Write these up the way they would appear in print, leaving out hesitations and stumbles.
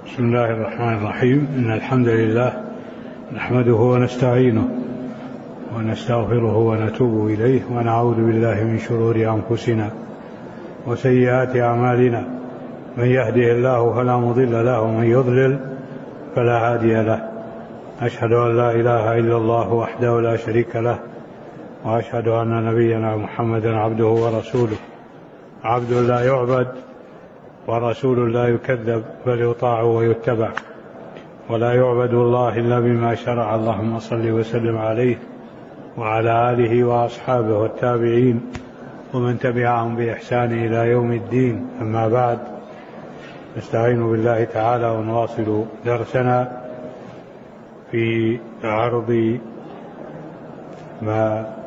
بسم الله الرحمن الرحيم. إن الحمد لله نحمده ونستعينه ونستغفره ونتوب إليه ونعوذ بالله من شرور أنفسنا وسيئات أعمالنا. من يهده الله فلا مضل له ومن يضلل فلا هادي له. أشهد أن لا إله إلا الله وحده لا شريك له، وأشهد أن نبينا محمدا عبده ورسوله، عبد لا يعبد ورسول لا يكذب، بل يطاع ويتبع، ولا يعبد الله إلا بما شرع. اللهم صل وسلم عليه وعلى آله وأصحابه والتابعين ومن تبعهم بإحسان إلى يوم الدين. أما بعد، نستعين بالله تعالى ونواصل درسنا في عرض ما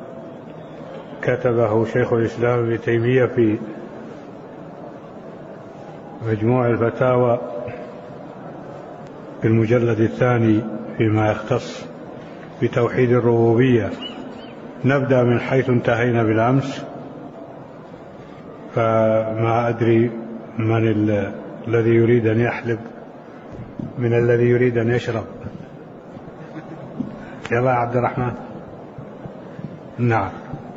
كتبه شيخ الإسلام ابن تيمية في مجموع الفتاوى في المجلد الثاني فيما يختص بتوحيد الربوبية. نبدأ من حيث انتهينا بالأمس، فما أدري من الذي يريد أن يحلب من الذي يريد أن يشرب. يا عبد الرحمن. نعم.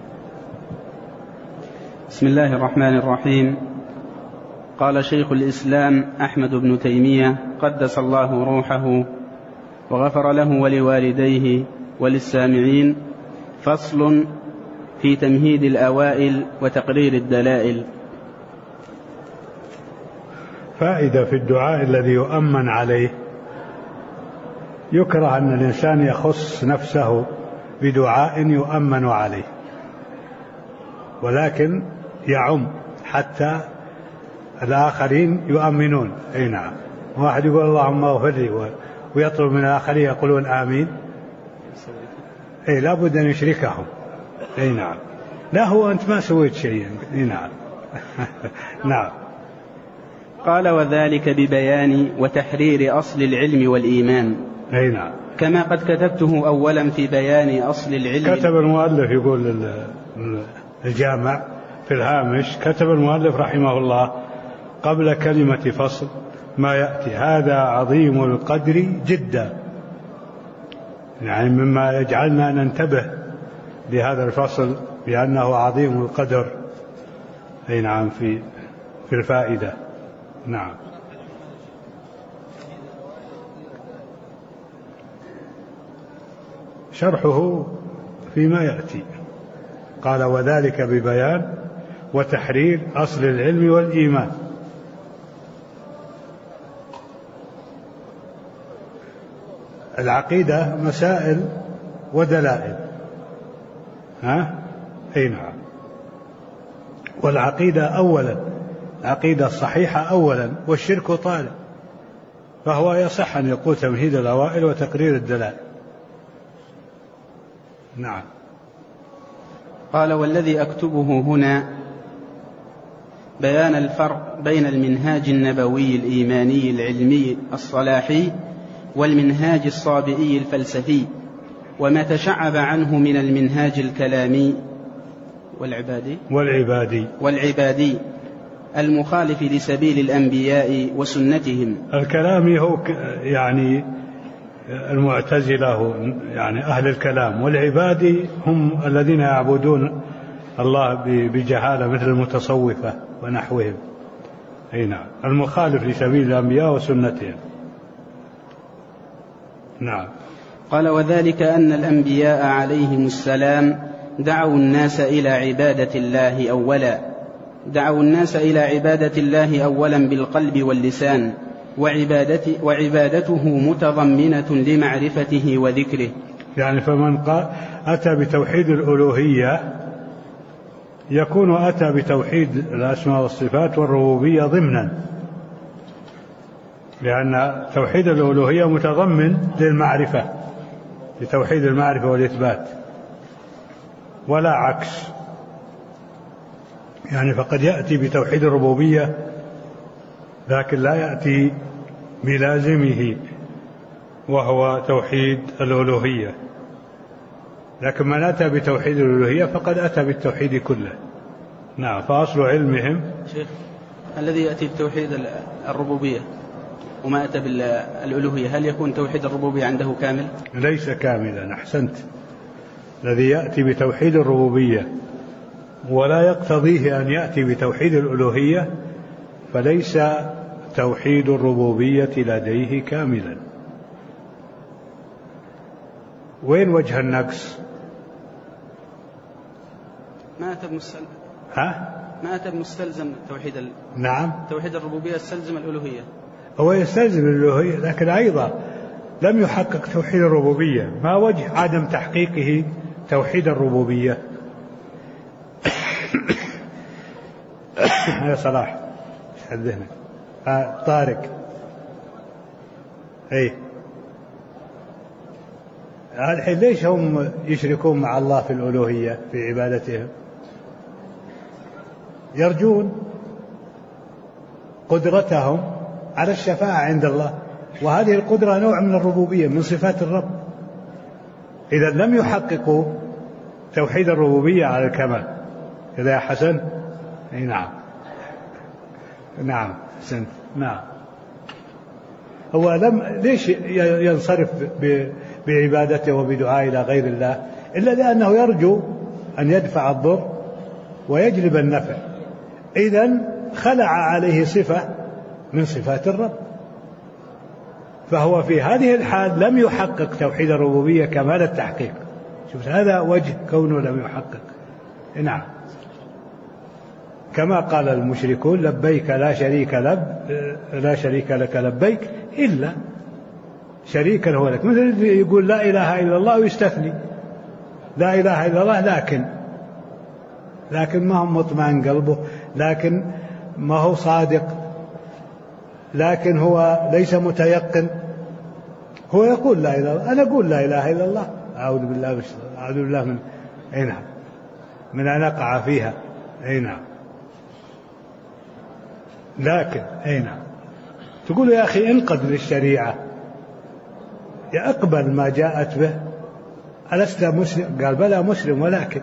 بسم الله الرحمن الرحيم. قال شيخ الإسلام أحمد بن تيمية قدس الله روحه وغفر له ولوالديه وللسامعين: فصل في تمهيد الأوائل وتقرير الدلائل. فائدة في الدعاء الذي يؤمن عليه. يكره أن الإنسان يخص نفسه بدعاء يؤمن عليه، ولكن يعم حتى الآخرين يؤمنون. أي نعم. واحد يقول اللهم اغفر لي ويطلب من الآخرين يقولون آمين. أي لابد أن يشركهم. أي نعم. لا، هو أنت ما سويت شيئا. أي نعم. نعم. قال: وذلك ببيان وتحرير أصل العلم والإيمان. أي نعم. كما قد كتبته أولا في بيان أصل العلم. كتب المؤلف، يقول الجامع في الهامش، كتب المؤلف رحمه الله قبل كلمة فصل ما يأتي: هذا عظيم القدر جدا، يعني مما يجعلنا ننتبه لهذا الفصل بأنه عظيم القدر. أي نعم. في الفائدة. نعم. شرحه فيما يأتي. قال: وذلك ببيان وتحرير أصل العلم والإيمان. العقيدة مسائل ودلائل. أي نعم. والعقيدة أولا، العقيدة الصحيحة أولا، والشرك طالع، فهو يصح أن يقول تمهيد الأوائل وتقرير الدلائل. نعم. قال: والذي أكتبه هنا بيان الفرق بين المنهاج النبوي الإيماني العلمي الصلاحي والمنهاج الصابئي الفلسفي، وما تشعب عنه من المنهاج الكلامي والعبادي المخالف لسبيل الأنبياء وسنتهم. الكلامي هو يعني المعتزلة، يعني أهل الكلام، والعبادي هم الذين يعبدون الله بجهالة مثل المتصوفة ونحوهم. أي نعم. المخالف لسبيل الأنبياء وسنتهم. نعم. قال: وذلك أن الأنبياء عليهم السلام دعوا الناس إلى عبادة الله أولا بالقلب واللسان، وعبادته متضمنة لمعرفته وذكره. يعني فمن أتى بتوحيد الألوهية يكون أتى بتوحيد الأسماء والصفات والربوبية ضمنا، لأن توحيد الألوهية متضمن للمعرفة، لتوحيد المعرفة والإثبات، ولا عكس. يعني فقد يأتي بتوحيد الربوبية لكن لا يأتي بلازمه وهو توحيد الألوهية، لكن من أتى بتوحيد الألوهية فقد أتى بالتوحيد كله. نعم. فأصل علمهم شيخ الذي يأتي بتوحيد الربوبية وما أتى بالألوهية، هل يكون توحيد الربوبية عنده كامل؟ ليس كاملا، أحسنت. الذي يأتي بتوحيد الربوبية ولا يقتضيه أن يأتي بتوحيد الألوهية فليس توحيد الربوبية لديه كاملا. وين وجه النقص؟ ما أتى بمستلزم. ما أتى بمستلزم نعم، توحيد الربوبية يستلزم الألوهية. هو يستلزم الألوهية، لكن أيضا لم يحقق توحيد الربوبية. ما وجه عدم تحقيقه توحيد الربوبية؟ يا صلاح حدثنا. طارق، اي الحين ليش هم يشركون مع الله في الألوهية في عبادتهم؟ يرجون قدرتهم على الشفاعة عند الله، وهذه القدرة نوع من الربوبية من صفات الرب. إذا لم يحققوا توحيد الربوبية على الكمال. كذا يا حسن؟ اي نعم، نعم حسنت. نعم، هو ليش ينصرف بعبادته وبدعاء إلى غير الله إلا لأنه يرجو أن يدفع الضر ويجلب النفع. إذن خلع عليه صفة من صفات الرب، فهو في هذه الحال لم يحقق توحيد الربوبية كمال التحقيق. شوف هذا وجه كونه لم يحقق. نعم، كما قال المشركون لبيك لا شريك لك لبيك إلا شريكا هو لك. مثل يقول لا إله إلا الله ويستثني لا إله إلا الله، لكن ما هو مطمئن قلبه، لكن ما هو صادق، لكن هو ليس متيقن. هو يقول لا إله إلا الله، أنا أقول لا إله إلا الله، أعوذ بالله من نعم من أن أقع فيها. نعم، لكن نعم تقول يا أخي انقد للشريعة، يقبل ما جاءت به، ألست مسلم؟ قال بلى مسلم، ولكن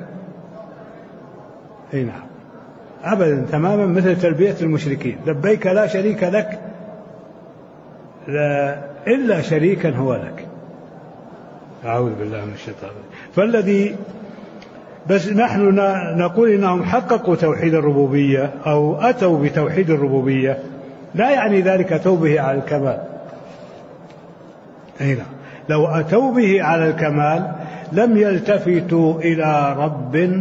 نعم أبدا، تماما مثل تلبية المشركين لبيك لا شريك لك إلا شريكا هو لك. أعوذ بالله من الشيطان. فالذي بس نحن نقول إنهم حققوا توحيد الربوبية أو أتوا بتوحيد الربوبية، لا يعني ذلك أتوا به على الكمال. هنا لو أتوا به على الكمال لم يلتفتوا إلى رب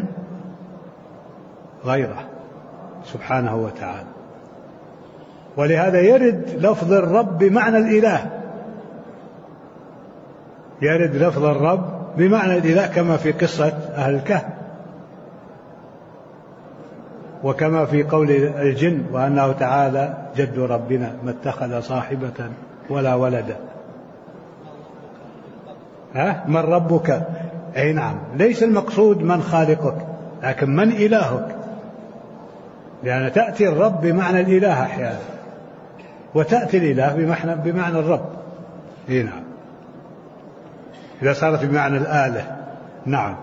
غيره سبحانه وتعالى. ولهذا يرد لفظ الرب بمعنى الإله، يرد لفظ الرب بمعنى الإله كما في قصة أهل الكهف، وكما في قول الجن وأنه تعالى جد ربنا ما اتخذ صاحبة ولا ولدا. من ربك؟ أي نعم، ليس المقصود من خالقك، لكن من إلهك، لأن تأتي الرب بمعنى الإله أحيانا، وتأتي الإله بمعنى الرب. نعم، إذا صارت بمعنى الآلة. نعم.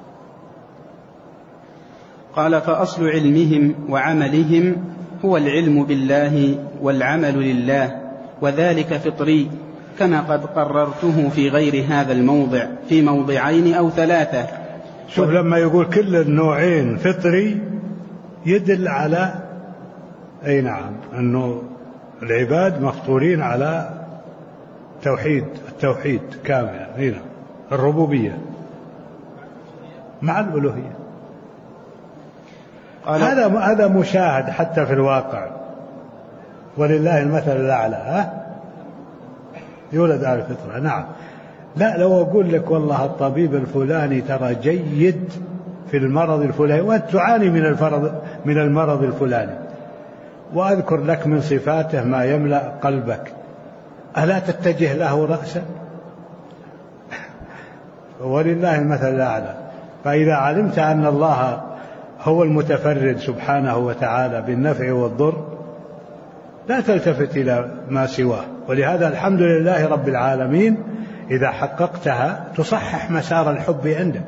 قال فأصل علمهم وعملهم هو العلم بالله والعمل لله، وذلك فطري كما قد قررته في غير هذا الموضع في موضعين أو ثلاثة. شوف لما يقول كل النوعين فطري يدل على نعم أنه العباد مفطورين على التوحيد كامل. هنا الربوبية مع الألوهية. هذا مشاهد حتى في الواقع، ولله المثل الأعلى. يولد على الفطرة. نعم. لا لو أقول لك والله الطبيب الفلاني ترى جيد في المرض الفلاني وأنت تعاني من المرض الفلاني، وأذكر لك من صفاته ما يملأ قلبك، ألا تتجه له رأسا؟ ولله المثل الأعلى. فإذا علمت أن الله هو المتفرد سبحانه وتعالى بالنفع والضر لا تلتفت إلى ما سواه. ولهذا الحمد لله رب العالمين إذا حققتها تصحح مسار الحب عندك.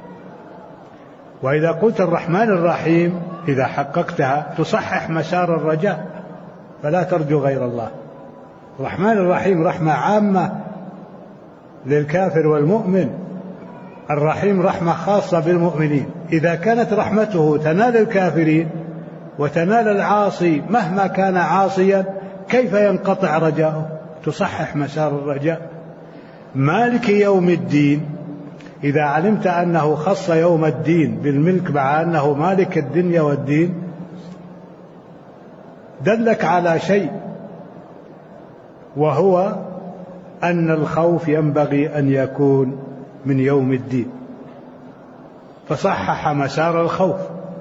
وإذا قلت الرحمن الرحيم إذا حققتها تصحح مسار الرجاء، فلا ترجو غير الله. الرحمن الرحيم رحمة عامة للكافر والمؤمن، الرحيم رحمة خاصة بالمؤمنين. إذا كانت رحمته تنال الكافرين وتنال العاصي مهما كان عاصيا، كيف ينقطع رجاؤه؟ تصحح مسار الرجاء. مالك يوم الدين، إذا علمت أنه خص يوم الدين بالملك مع أنه مالك الدنيا والدين، دلك على شيء، وهو أن الخوف ينبغي أن يكون من يوم الدين، فصحح مسار الخوف.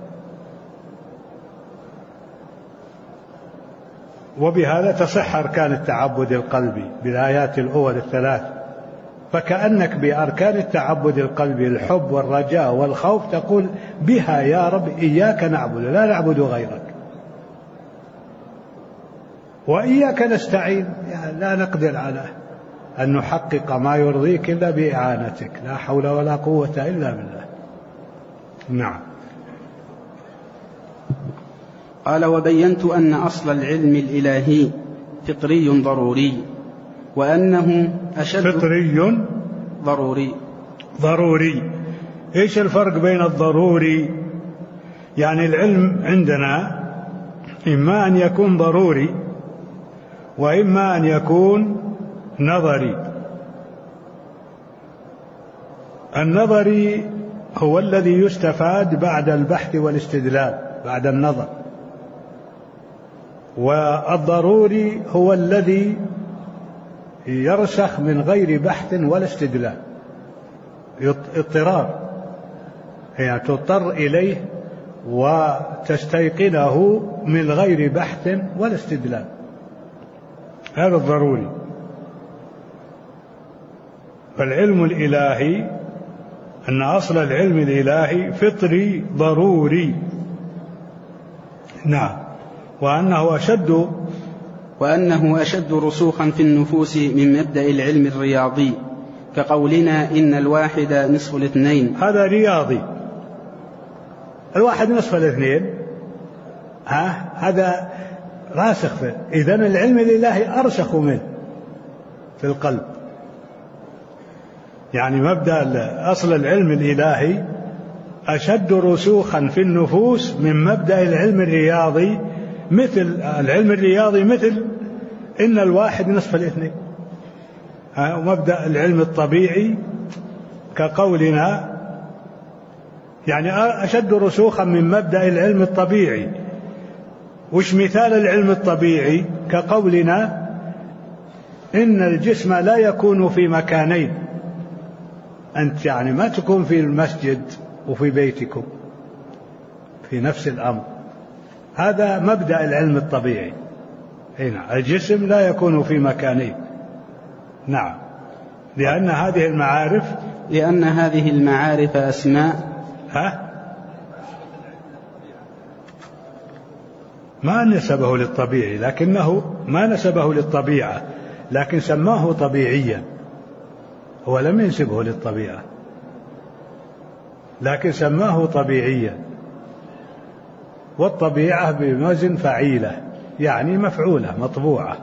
وبهذا تصح أركان التعبد القلبي بالآيات الأول الثلاث، فكأنك بأركان التعبد القلبي الحب والرجاء والخوف تقول بها يا رب إياك نعبد لا نعبد غيرك، وإياك نستعين، يعني لا نقدر على أن نحقق ما يرضيك إلا بإعانتك، لا حول ولا قوة إلا بالله. نعم. قال: وبينت أن أصل العلم الإلهي فطري ضروري، وأنه أشد فطري ضروري. إيش الفرق بين الضروري؟ يعني العلم عندنا إما أن يكون ضروري وإما أن يكون نظري. النظري هو الذي يستفاد بعد البحث والاستدلال، بعد النظر، والضروري هو الذي يرسخ من غير بحث ولا استدلال، اضطرار، يعني تضطر إليه وتستيقنه من غير بحث ولا استدلال، هذا الضروري. فالعلم الإلهي أن أصل العلم الإلهي فطري ضروري. نعم. وأنه أشد رسوخا في النفوس من مبدأ العلم الرياضي، كقولنا إن الواحد نصف الاثنين. هذا رياضي، الواحد نصف الاثنين، هذا راسخ فيه. إذن العلم الإلهي أرسخ منه في القلب، يعني مبدأ أصل العلم الإلهي أشد رسوخا في النفوس من مبدأ العلم الرياضي. مثل العلم الرياضي مثل إن الواحد نصف الاثنين، ومبدأ العلم الطبيعي كقولنا، يعني أشد رسوخا من مبدأ العلم الطبيعي. وش مثال العلم الطبيعي؟ كقولنا إن الجسم لا يكون في مكانين، أنت يعني ما تكون في المسجد وفي بيتكم في نفس الأمر، هذا مبدأ العلم الطبيعي. هنا الجسم لا يكون في مكانين. نعم. لأن هذه المعارف أسماء ما نسبه للطبيعي، لكنه ما نسبه للطبيعة، لكن سماه طبيعيا، هو لم ينسبه للطبيعة لكن سماه طبيعيا. والطبيعة بوزن فعيلة، يعني مفعولة مطبوعة.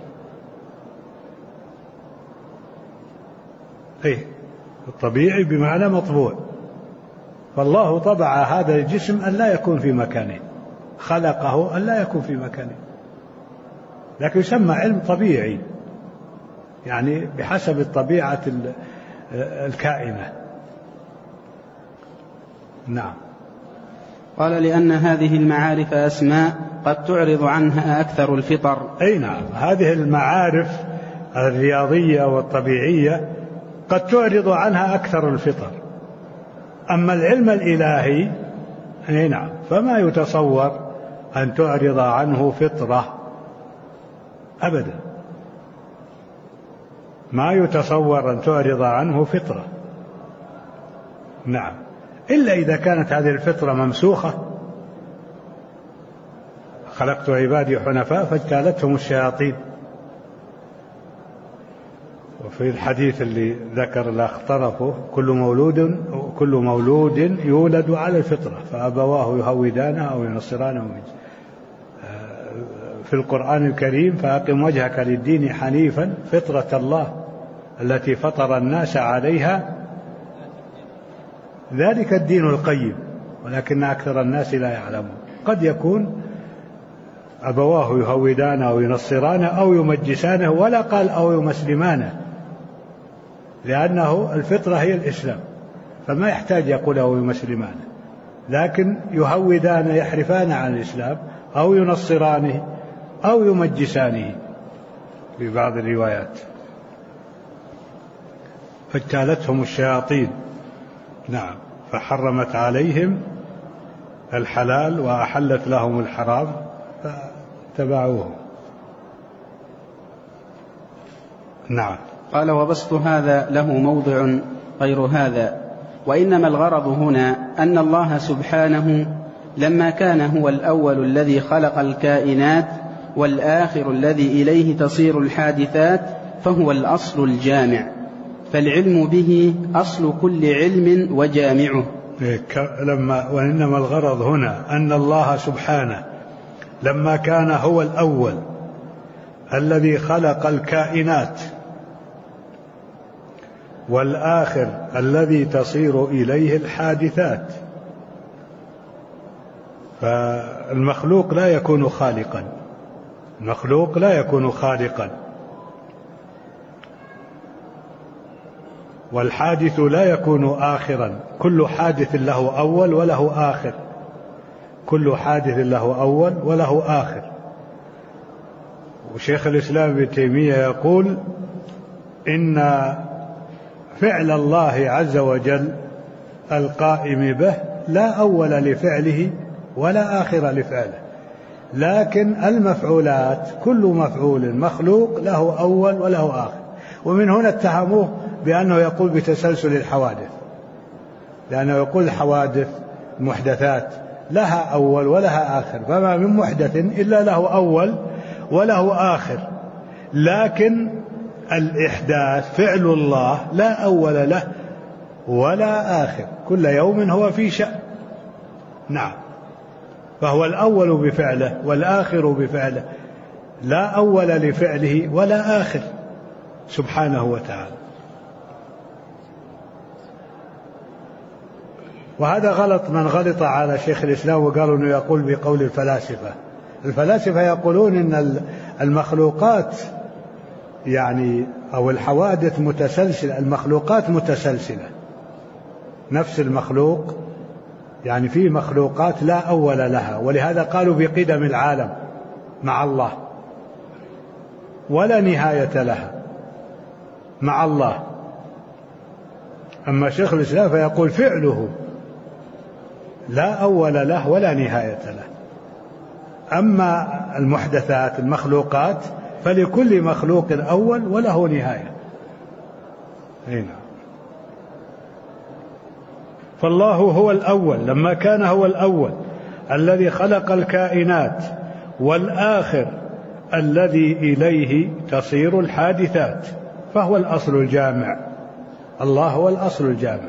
الطبيعي بمعنى مطبوع. فالله طبع هذا الجسم أن لا يكون في مكانه، خلقه أن لا يكون في مكانه، لكن يسمى علم طبيعي، يعني بحسب الطبيعة الكائنة. نعم. قال: لأن هذه المعارف أسماء قد تعرض عنها أكثر الفطر. أي نعم، هذه المعارف الرياضية والطبيعية قد تعرض عنها أكثر الفطر. أما العلم الإلهي أي نعم فما يتصور أن تعرض عنه فطرة أبدا، ما يتصور أن تعرض عنه فطرة. نعم، إلا إذا كانت هذه الفطرة ممسوخة. خلقت عبادي حنفاء فاجتالتهم الشياطين. وفي الحديث اللي ذكر الأخ طرفه كل مولود يولد على الفطرة فأبواه يهودانه أو ينصرانه في القرآن الكريم فأقم وجهك للدين حنيفا فطرة الله التي فطر الناس عليها ذلك الدين القيم ولكن أكثر الناس لا يعلمون. قد يكون أبواه يهودانه أو ينصرانه أو يمجسانه ولا قال أو يمسلمانه، لأنه الفطرة هي الإسلام فما يحتاج يقول أو يمسلمانه، لكن يهودان يحرفان عن الإسلام أو ينصرانه أو يمجسانه في بعض الروايات. فاجتالتهم الشياطين نعم فحرمت عليهم الحلال وأحلت لهم الحرام فتبعوه. نعم. قال وبسط هذا له موضع غير هذا، وإنما الغرض هنا أن الله سبحانه لما كان هو الأول الذي خلق الكائنات والآخر الذي إليه تصير الحادثات فهو الأصل الجامع، فالعلم به أصل كل علم وجامعه. وإنما الغرض هنا أن الله سبحانه لما كان هو الأول الذي خلق الكائنات والآخر الذي تصير إليه الحادثات، فالمخلوق لا يكون خالقا، المخلوق لا يكون خالقا، والحادث لا يكون آخرا، كل حادث له أول وله آخر، كل حادث له أول وله آخر. وشيخ الإسلام ابن تيمية يقول إن فعل الله عز وجل القائم به لا أول لفعله ولا آخر لفعله، لكن المفعولات كل مفعول مخلوق له أول وله آخر. ومن هنا اتهموه بأنه يقول بتسلسل الحوادث، لأنه يقول الحوادث محدثات لها أول ولها آخر، فما من محدث إلا له أول وله آخر، لكن الإحداث فعل الله لا أول له ولا آخر، كل يوم هو في شأن. نعم، فهو الأول بفعله والآخر بفعله، لا أول لفعله ولا آخر سبحانه وتعالى. وهذا غلط من غلط على شيخ الإسلام وقالوا أنه يقول بقول الفلاسفة. الفلاسفة يقولون أن المخلوقات يعني أو الحوادث متسلسلة، المخلوقات متسلسلة، نفس المخلوق يعني في مخلوقات لا أول لها، ولهذا قالوا بقدم العالم مع الله ولا نهاية لها مع الله. أما شيخ الإسلام فيقول فعله لا أول له ولا نهاية له. أما المحدثات المخلوقات فلكل مخلوق أول وله نهاية. هنا فالله هو الأول لما كان هو الأول الذي خلق الكائنات والآخر الذي إليه تصير الحادثات، فهو الأصل الجامع. الله هو الأصل الجامع.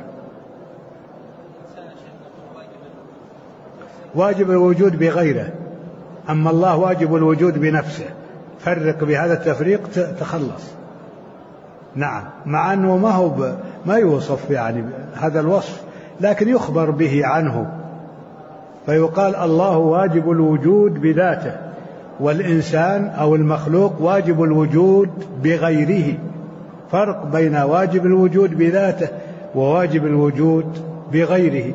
واجب الوجود بغيره، أما الله واجب الوجود بنفسه. فرق بهذا التفريق تخلص. نعم، مع أنه ما يوصف يعني هذا الوصف، لكن يخبر به عنه، فيقال الله واجب الوجود بذاته، والإنسان أو المخلوق واجب الوجود بغيره. فرق بين واجب الوجود بذاته وواجب الوجود بغيره،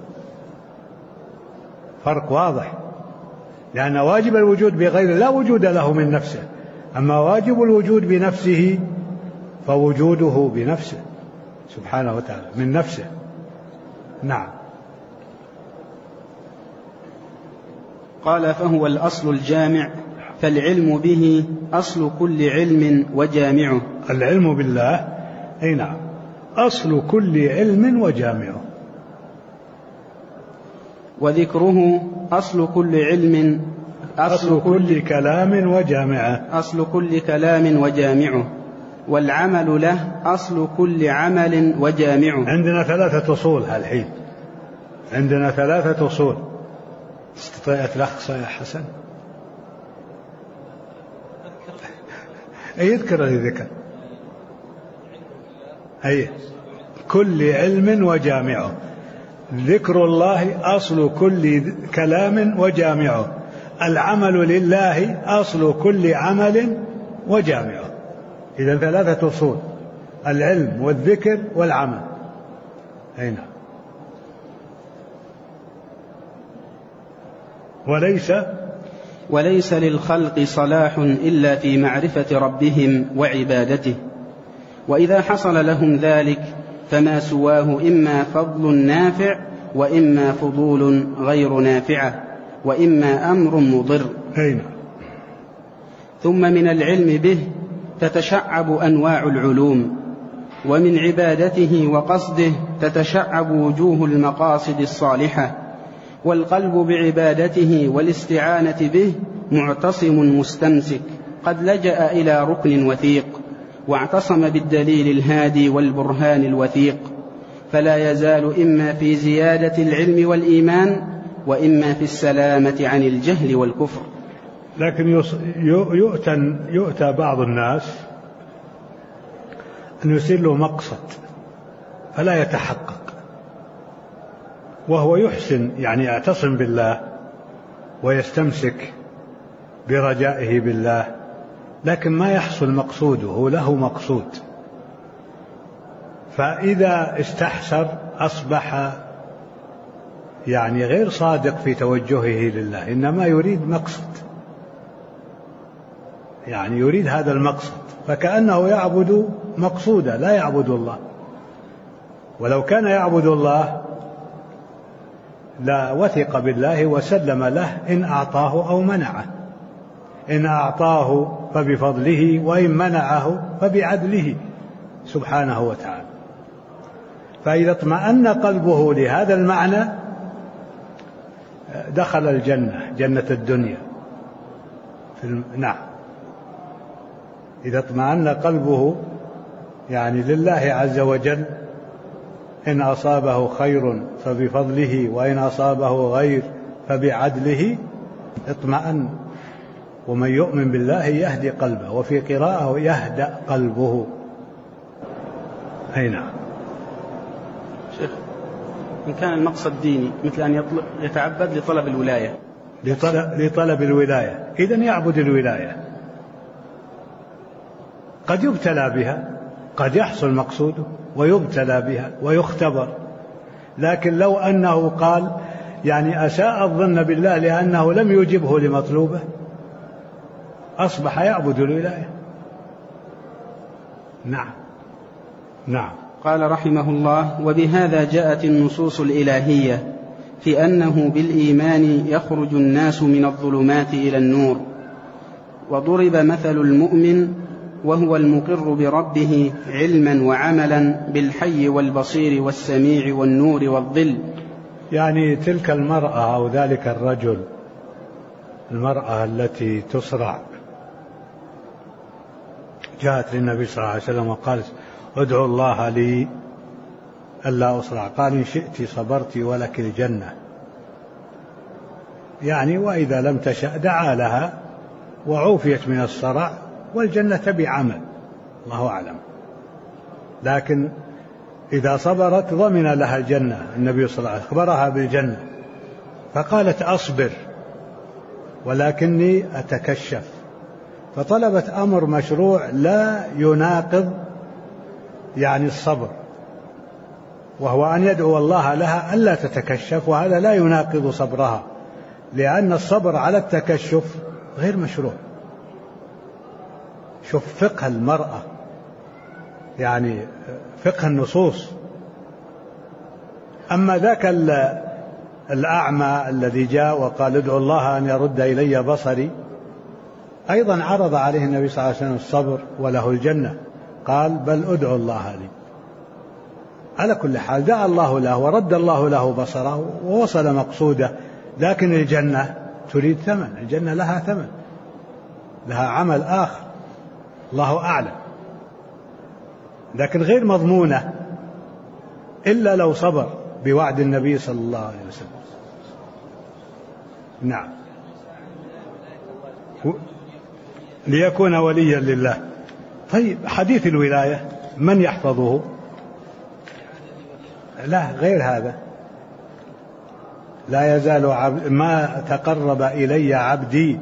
فرق واضح، لأن واجب الوجود بغيره لا وجود له من نفسه، أما واجب الوجود بنفسه فوجوده بنفسه سبحانه وتعالى من نفسه. نعم. قال فهو الأصل الجامع، فالعلم به أصل كل علم وجامعه. العلم بالله أي نعم أصل كل علم وجامعه، وذكره أصل كل علم، أصل كل كلام وجامعه، أصل كل كلام وجامعه، والعمل له أصل كل عمل وجامعه. عندنا 3 أصول هالحين، عندنا 3 أصول. استطيعت الأخ يا حسن يذكر الذكر أي كل علم وجامعه. ذكر الله أصل كل كلام وجامعه. العمل لله أصل كل عمل وجامعه. إذن 3 أصول: العلم والذكر والعمل. هنا وليس للخلق صلاح إلا في معرفة ربهم وعبادته، وإذا حصل لهم ذلك فما سواه إما فضل نافع وإما فضول غير نافعة وإما أمر مضر. ثم من العلم به تتشعب أنواع العلوم، ومن عبادته وقصده تتشعب وجوه المقاصد الصالحة. والقلب بعبادته والاستعانة به معتصم مستمسك، قد لجأ إلى ركن وثيق واعتصم بالدليل الهادي والبرهان الوثيق، فلا يزال إما في زيادة العلم والإيمان وإما في السلامة عن الجهل والكفر. لكن يؤتى بعض الناس أن يصير له مقصد فلا يتحقق، وهو يحسن يعني يعتصم بالله ويستمسك برجائه بالله، لكن ما يحصل مقصوده. هو له مقصود، فإذا استحسر أصبح يعني غير صادق في توجهه لله، إنما يريد مقصد، يعني يريد هذا المقصد، فكأنه يعبد مقصودا لا يعبد الله. ولو كان يعبد الله لا وثق بالله وسلم له إن أعطاه أو منعه. إن أعطاه فبفضله، وإن منعه فبعدله سبحانه وتعالى. فإذا اطمأن قلبه لهذا المعنى دخل الجنة، جنة الدنيا. نعم، إذا اطمأن قلبه يعني لله عز وجل، إن أصابه خير فبفضله وإن أصابه غير فبعدله اطمأن. ومن يؤمن بالله يهدي قلبه، وفي قراءة يهدأ قلبه. أي نعم. شيخ، إن كان المقصد ديني مثل أن يتعبد لطلب الولاية، لطلب الولاية، إذن يعبد الولاية. قد يبتلى بها، قد يحصل مقصوده ويبتلى بها ويختبر. لكن لو أنه قال يعني أساء الظن بالله لأنه لم يجبه لمطلوبه، أصبح يعبد الولاية. نعم. نعم. قال رحمه الله: وبهذا جاءت النصوص الإلهية في أنه بالإيمان يخرج الناس من الظلمات إلى النور. وضرب مثل المؤمن وهو المقر بربه علما وعملا بالحي والبصير والسميع والنور والظل. يعني تلك المرأة أو ذلك الرجل، المرأة التي تصرع، جاءت للنبي صلى الله عليه وسلم وقالت: ادعو الله لي ألا أصرع. قال: إن شئت صبرت ولك الجنة. يعني وإذا لم تشأ دعا لها وعوفيت من الصرع، والجنة بعمل، الله أعلم. لكن إذا صبرت ضمن لها الجنة. النبي صلى الله عليه وسلم أخبرها بالجنة، فقالت: أصبر ولكني أتكشف. فطلبت أمر مشروع لا يناقض يعني الصبر، وهو أن يدعو الله لها ألا تتكشف، وهذا لا يناقض صبرها، لأن الصبر على التكشف غير مشروع. شوف فقه المرأة، يعني فقه النصوص. أما ذاك الأعمى الذي جاء وقال: ادعو الله أن يرد إلي بصري، أيضا عرض عليه النبي صلى الله عليه وسلم الصبر وله الجنة، قال: بل ادعو الله لي. على كل حال دعا الله له ورد الله له بصره ووصل مقصوده. لكن الجنة تريد ثمن، الجنة لها ثمن، لها عمل آخر، الله أعلم، لكن غير مضمونة إلا لو صبر بوعد النبي صلى الله عليه وسلم. نعم. ليكون وليا لله. طيب حديث الولاية من يحفظه؟ لا، غير هذا. لا يزال ما تقرب إلي عبدي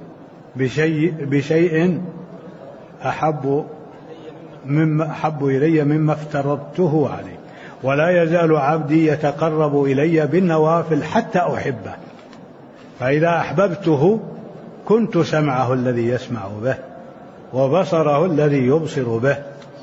بشيء أحب إلي مما افترضته عليه، ولا يزال عبدي يتقرب إلي بالنوافل حتى أحبه، فإذا أحببته كنت سمعه الذي يسمع به، وبصره الذي يبصر به،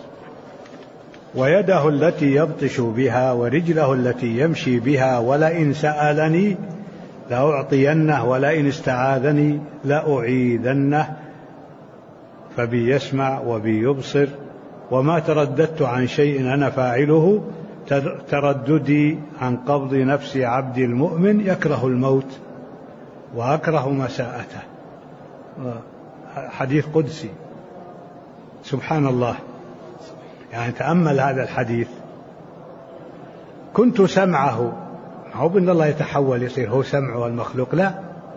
ويده التي يبطش بها، ورجله التي يمشي بها، ولئن سألني لأعطينه، ولئن استعاذني لأعيذنه، فبي يسمع وبي يبصر، وما ترددت عن شيء أنا فاعله ترددي عن قبض نفس عبد المؤمن يكره الموت وأكره مساءته. حديث قدسي. سبحان الله. يعني تأمل هذا الحديث. كنت سمعه، هو بأن الله يتحول يصير هو سمعه المخلوق، لا،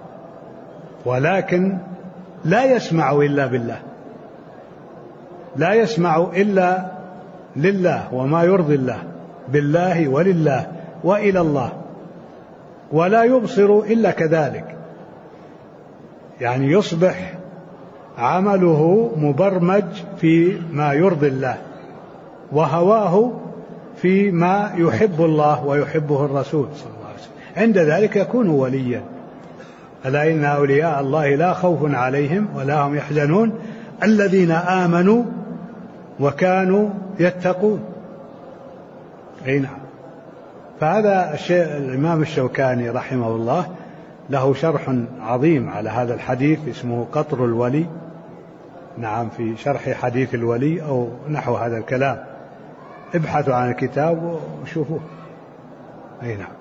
ولكن لا يسمع إلا بالله، لا يسمع إلا لله وما يرضي الله، بالله ولله وإلى الله، ولا يبصر إلا كذلك. يعني يصبح عمله مبرمج في ما يرضي الله، وهواه في ما يحب الله ويحبه الرسول صلى الله عليه وسلم. عند ذلك يكون وليا. ألا إن أولياء الله لا خوف عليهم ولا هم يحزنون الذين آمنوا وكانوا يتقون. أي نعم. فهذا الشيء الإمام الشوكاني رحمه الله له شرح عظيم على هذا الحديث اسمه قطر الولي. نعم، في شرح حديث الولي أو نحو هذا الكلام. ابحثوا عن الكتاب وشوفوه. أي نعم.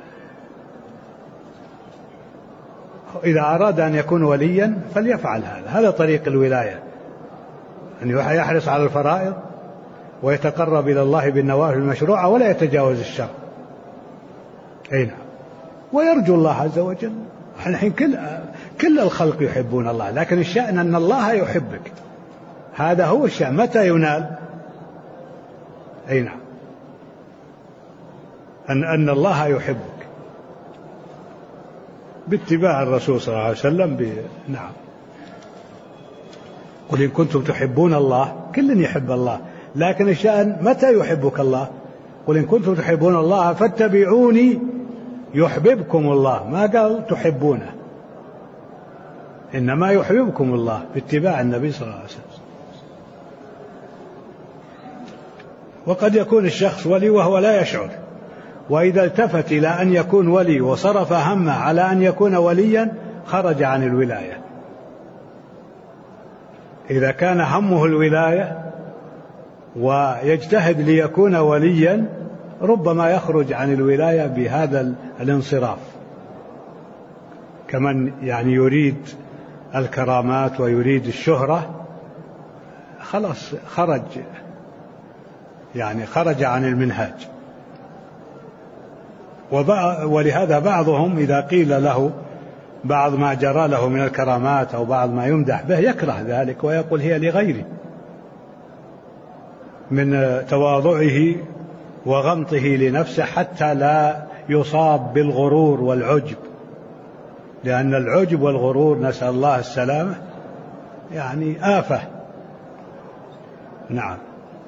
إذا أراد أن يكون وليا فليفعل هذا طريق الولاية، أن يحرص على الفرائض ويتقرب إلى الله بالنوافل المشروعة ولا يتجاوز الشر. أي نعم. ويرجو الله عز وجل. الحين كل الخلق يحبون الله، لكن الشأن أن الله يحبك، هذا هو الشأن. متى ينال؟ أي نعم، أن الله يحبك باتباع الرسول صلى الله عليه وسلم. نعم. قل إن كنتم تحبون الله، كل يحب الله، لكن الشأن متى يحبك الله؟ قل إن كنتم تحبون الله فاتبعوني يحببكم الله. ما قال تحبونه، إنما يحببكم الله باتباع النبي صلى الله عليه وسلم. وقد يكون الشخص ولي وهو لا يشعر، وإذا التفت إلى أن يكون ولي وصرف همه على أن يكون وليا خرج عن الولاية. إذا كان همه الولاية ويجتهد ليكون وليا ربما يخرج عن الولاية بهذا الانصراف، كمن يعني يريد الكرامات ويريد الشهرة، خلاص خرج عن المنهاج. ولهذا بعضهم إذا قيل له بعض ما جرى له من الكرامات أو بعض ما يمدح به يكره ذلك ويقول هي لغيره، من تواضعه وغمطه لنفسه حتى لا يصاب بالغرور والعجب، لأن العجب والغرور نسأل الله السلامة يعني آفة. نعم.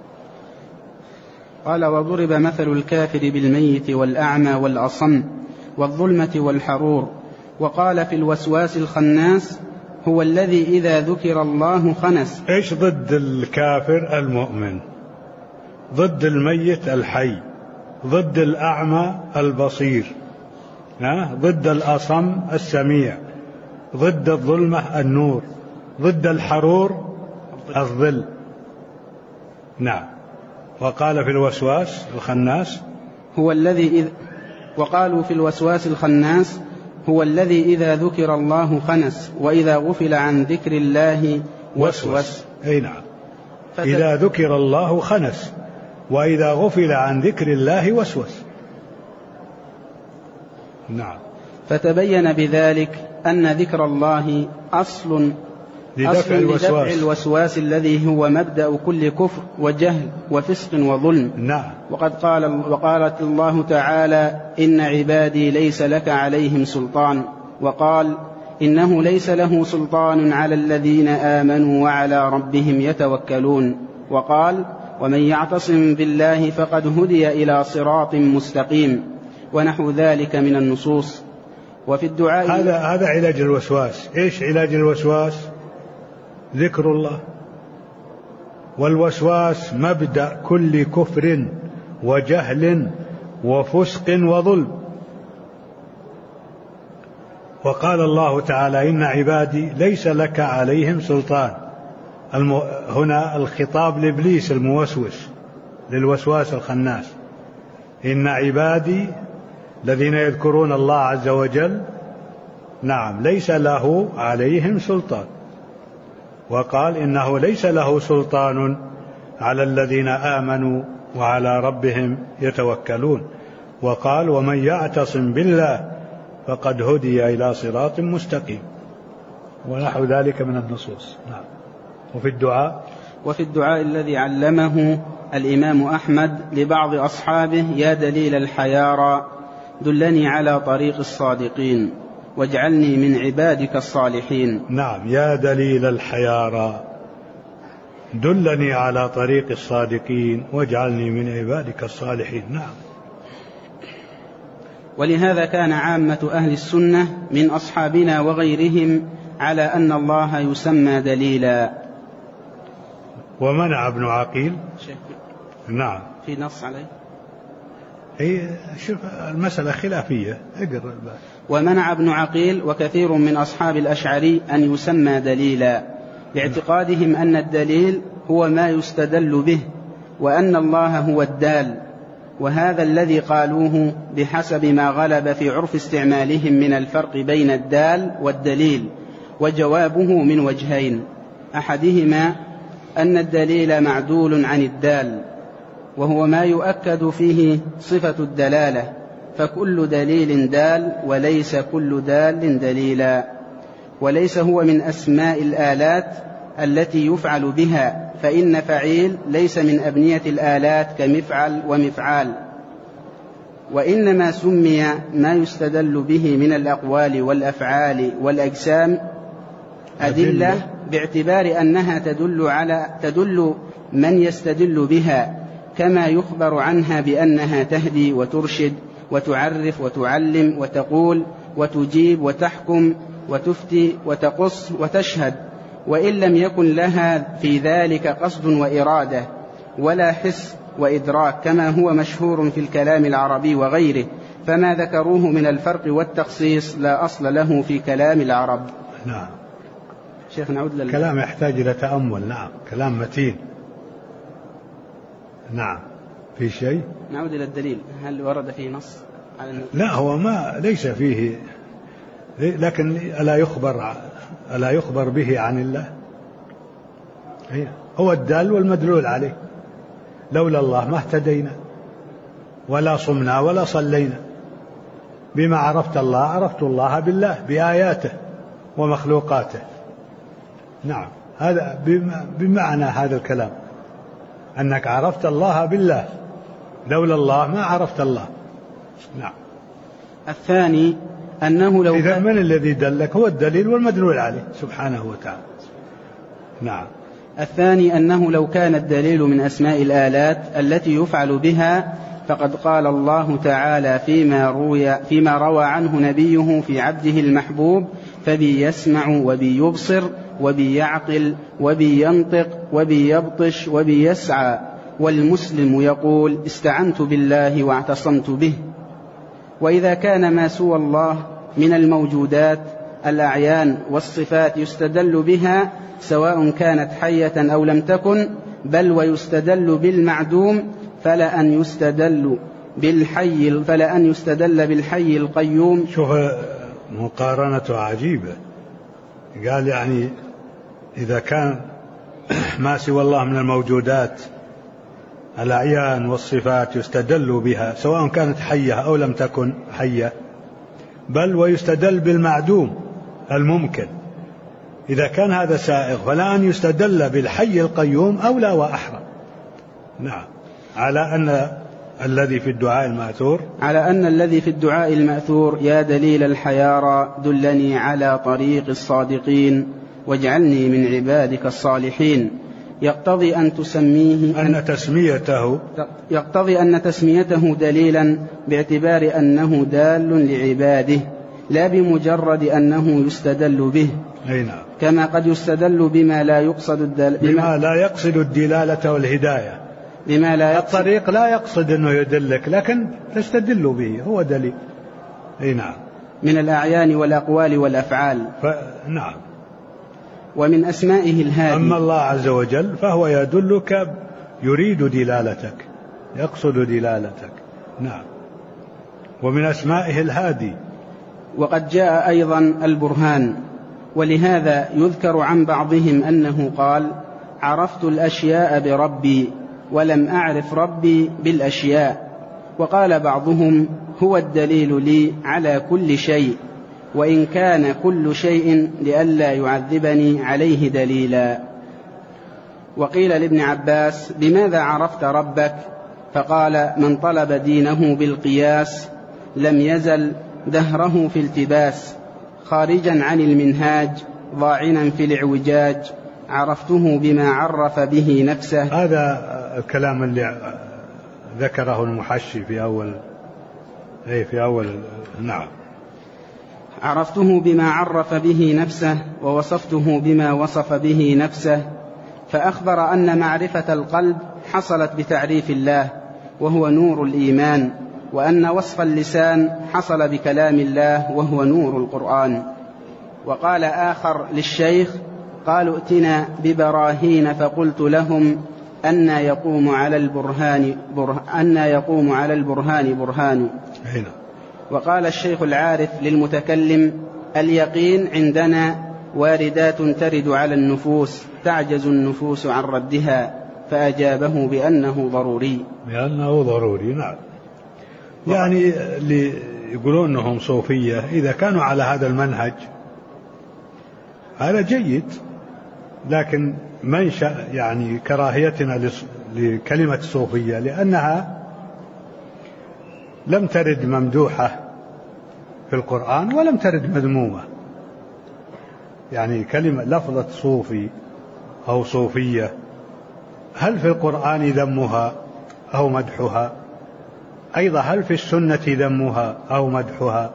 قال: وضرب مثل الكافر بالميت والأعمى والأصم والظلمة والحرور. وقال في الوسواس الخناس: هو الذي إذا ذكر الله خنس. إيش ضد الكافر؟ المؤمن. ضد الميت الحي. ضد الأعمى البصير. ضد الأصم السميع. ضد الظلمة النور. ضد الحرور الظل. نعم. وقال في الوسواس الخناس هو الذي وقالوا في الوسواس الخناس: هو الذي إذا ذكر الله خنس، وإذا غفل عن ذكر الله وسوس. أي نعم. إذا ذكر الله خنس، وإذا غفل عن ذكر الله وسوس. نعم. فتبين بذلك أن ذكر الله أصل لدفع الوسواس الذي هو مبدأ كل كفر وجهل وفسق وظلم. نعم. وقالت الله تعالى: إن عبادي ليس لك عليهم سلطان. وقال: إنه ليس له سلطان على الذين آمنوا وعلى ربهم يتوكلون. وقال: ومن يعتصم بالله فقد هدي إلى صراط مستقيم، ونحو ذلك من النصوص. وفي الدعاء هذا علاج الوسواس. إيش علاج الوسواس؟ ذكر الله. والوسواس مبدأ كل كفر وجهل وفسق وظلم. وقال الله تعالى: إن عبادي ليس لك عليهم سلطان. هنا الخطاب لإبليس الموسوس، للوسواس الخناس. إن عبادي الذين يذكرون الله عز وجل، نعم، ليس له عليهم سلطان. وقال: إنه ليس له سلطان على الذين آمنوا وعلى ربهم يتوكلون. وقال: ومن يعتصم بالله فقد هدي إلى صراط مستقيم، ونحو ذلك من النصوص. نعم. وفي الدعاء الذي علمه الإمام أحمد لبعض أصحابه: يا دليل الحيارى، دلني على طريق الصادقين واجعلني من عبادك الصالحين. نعم. يا دليل الحيارى، دلني على طريق الصادقين واجعلني من عبادك الصالحين. نعم. ولهذا كان عامة أهل السنة من أصحابنا وغيرهم على أن الله يسمى دليلا. ومنع ابن عقيل. نعم. في نص عليه. شوف المسألة خلافية. اقرأ. ومنع ابن عقيل وكثير من أصحاب الأشعري أن يسمى دليلا، لاعتقادهم أن الدليل هو ما يستدل به، وأن الله هو الدال. وهذا الذي قالوه بحسب ما غلب في عرف استعمالهم من الفرق بين الدال والدليل. وجوابه من وجهين: أحدهما أن الدليل معدول عن الدال، وهو ما يؤكد فيه صفة الدلالة، فكل دليل دال وليس كل دال دليلا. وليس هو من أسماء الآلات التي يفعل بها، فإن فعيل ليس من أبنية الآلات كمفعل ومفعال، وإنما سمي ما يستدل به من الأقوال والأفعال والأجسام أدلة باعتبار أنها تدل من يستدل بها، كما يخبر عنها بأنها تهدي وترشد وتعرف وتعلم وتقول وتجيب وتحكم وتفتي وتقص وتشهد، وإن لم يكن لها في ذلك قصد وإرادة ولا حس وإدراك، كما هو مشهور في الكلام العربي وغيره. فما ذكروه من الفرق والتخصيص لا أصل له في كلام العرب. نعم. شيخ نعود كلام يحتاج إلى تأمل. نعم. كلام متين. نعم. في شيء. نعود إلى الدليل. هل ورد فيه نص على لا، هو ما ليس فيه، لكن ألا يخبر به عن الله؟ هو الدال والمدلول عليه. لولا الله ما اهتدينا ولا صمنا ولا صلينا. بما عرفت الله عرفت الله بالله بآياته ومخلوقاته. نعم. هذا بمعنى هذا الكلام، أنك عرفت الله بالله، لولا الله ما عرفت الله. نعم. الثاني أنه لو إذا من الذي دلك؟ هو الدليل والمدلول عليه سبحانه وتعالى. نعم. الثاني أنه لو كان الدليل من أسماء الآلات التي يفعل بها، فقد قال الله تعالى فيما روى عنه نبيه في عبده المحبوب: فبي يسمع وبي يبصر وبي يعقل وبي ينطق وبي يبطش وبي يسعى. والمسلم يقول: استعنت بالله واعتصمت به. وإذا كان ما سوى الله من الموجودات الأعيان والصفات يستدل بها، سواء كانت حية أو لم تكن، بل ويستدل بالمعدوم، فلا أن يستدل بالحي القيوم. شوف مقارنته عجيبة. قال يعني إذا كان ما سوى الله من الموجودات الأعيان والصفات يستدل بها، سواء كانت حية أو لم تكن حية، بل ويستدل بالمعدوم الممكن. إذا كان هذا سائغ فلا أن يستدل بالحي القيوم أولى وأحرى. نعم. على أن الذي في الدعاء المأثور يا دليل الحيارى دلني على طريق الصادقين واجعلني من عبادك الصالحين، يقتضي أن تسميته دليلا باعتبار أنه دال لعباده لا بمجرد أنه يستدل به. كما قد يستدل بما لا يقصد الدلالة والهداية. الطريق لا يقصد أنه يدلك لكن تستدل به، هو دليل. نعم. من الأعيان والأقوال والأفعال. نعم. ومن أسمائه الهادي. أما الله عز وجل فهو يدلك، يريد دلالتك، يقصد دلالتك. نعم. ومن أسمائه الهادي. وقد جاء أيضا البرهان، ولهذا يذكر عن بعضهم أنه قال: عرفت الأشياء بربي ولم أعرف ربي بالأشياء. وقال بعضهم: هو الدليل لي على كل شيء، وإن كان كل شيء لئلا يعذبني عليه دليلا. وقيل لابن عباس: بماذا عرفت ربك؟ فقال: من طلب دينه بالقياس لم يزل دهره في التباس، خارجا عن المنهاج ضاعنا في الاعوجاج، عرفته بما عرف به نفسه. هذا الكلام اللي ذكره المحشي في أول. نعم. عرفته بما عرف به نفسه ووصفته بما وصف به نفسه، فأخبر أن معرفة القلب حصلت بتعريف الله وهو نور الإيمان، وأن وصف اللسان حصل بكلام الله وهو نور القرآن. وقال آخر للشيخ: قالوا ائتنا ببراهين، فقلت لهم: أن يقوم على البرهان برهان. وقال الشيخ العارف للمتكلم: اليقين عندنا واردات ترد على النفوس تعجز النفوس عن ردها، فأجابه بأنه ضروري. نعم. يعني اللي يقولون أنهم صوفية إذا كانوا على هذا المنهج هذا جيد، لكن منشأ يعني كراهيتنا لكلمة الصوفية لأنها لم ترد ممدوحة في القرآن ولم ترد مذمومة. يعني كلمة لفظة صوفي أو صوفية هل في القرآن ذمها أو مدحها؟ أيضا هل في السنة ذمها أو مدحها؟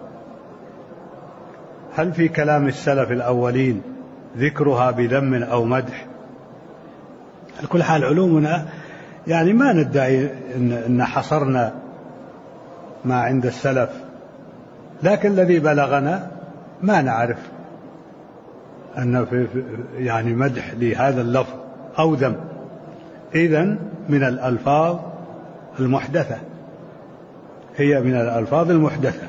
هل في كلام السلف الأولين ذكرها بذم أو مدح؟ على كل حال علومنا يعني ما ندعي إن حصرنا ما عند السلف، لكن الذي بلغنا ما نعرف أن في يعني مدح لهذا اللفظ أو ذم. إذن من الألفاظ المحدثة، هي من الألفاظ المحدثة.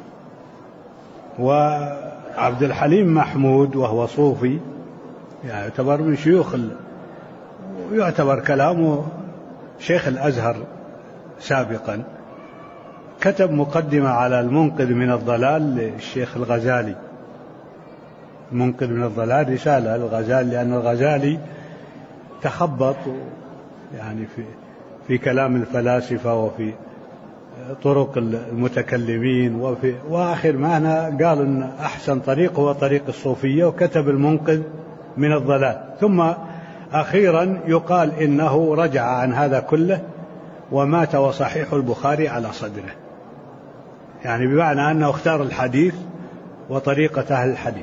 وعبد الحليم محمود وهو صوفي يعتبر من شيوخ ويعتبر كلامه شيخ الأزهر سابقا. كتب مقدمة على المنقذ من الضلال للشيخ الغزالي، المنقذ من الضلال رسالة الغزالي، لأن الغزالي تخبط يعني في كلام الفلاسفة وفي طرق المتكلمين، وآخر معنا قال أن أحسن طريق هو طريق الصوفية، وكتب المنقذ من الضلال. ثم أخيرا يقال إنه رجع عن هذا كله ومات وصحيح البخاري على صدره، يعني بمعنى أنه اختار الحديث وطريقة أهل الحديث.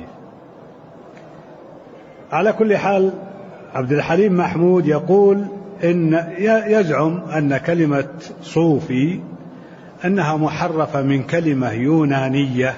على كل حال عبد الحليم محمود يقول يزعم أن كلمة صوفي أنها محرفة من كلمة يونانية